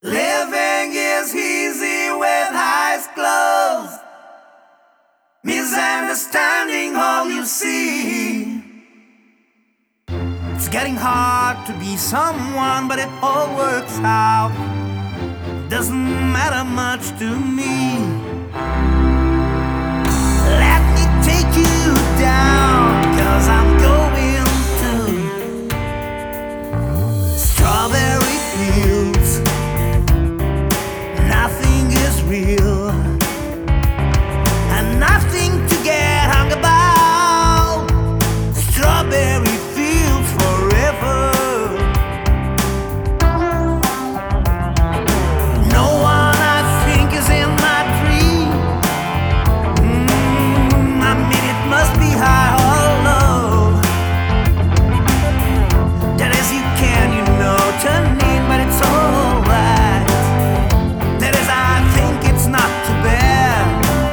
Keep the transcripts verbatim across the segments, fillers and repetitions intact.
Living is easy with eyes closed, misunderstanding all you see. It's getting hard to be someone, but it all works out. Doesn't matter much to me. Let me take you down, 'cause I'm going to strawberry fields. Nothing is real, and nothing to get hung about. Strawberry fields forever. No one I think is in my dream. mm, I mean it must be high or low. That is, you can, you know, turn in, but it's alright. That is, I think it's not too bad.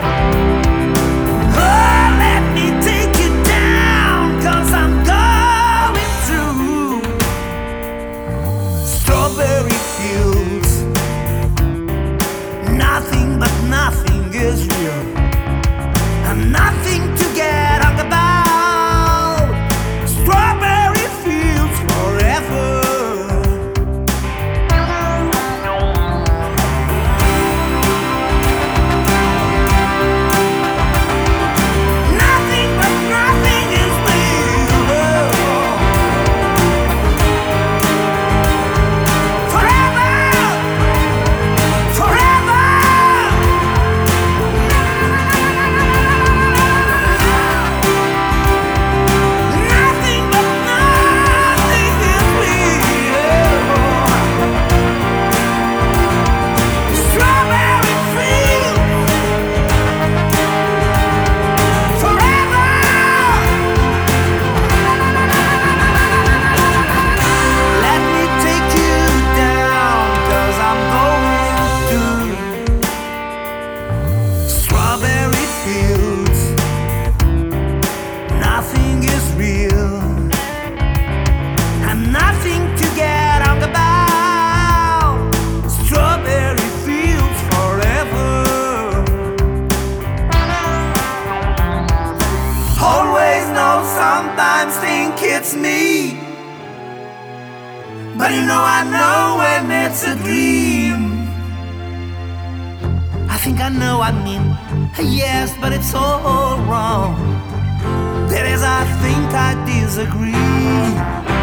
Oh, let me take you down, 'cause I'm going through strawberry fields. Nothing but nothing is real, and nothing to get hung about. Strawberry fields forever. Nothing but nothing is real. Forever, forever. Nothing but nothing is real. Strawberry fields forever. Let me take you down, 'cause I'm going to strawberry fields. Nothing is real, and nothing to get hung about. Strawberry fields forever. Always know, sometimes think it's me, but you know I know when it's a dream. I think I know, I mean, yes, but it's all wrong. That is, I think I disagree.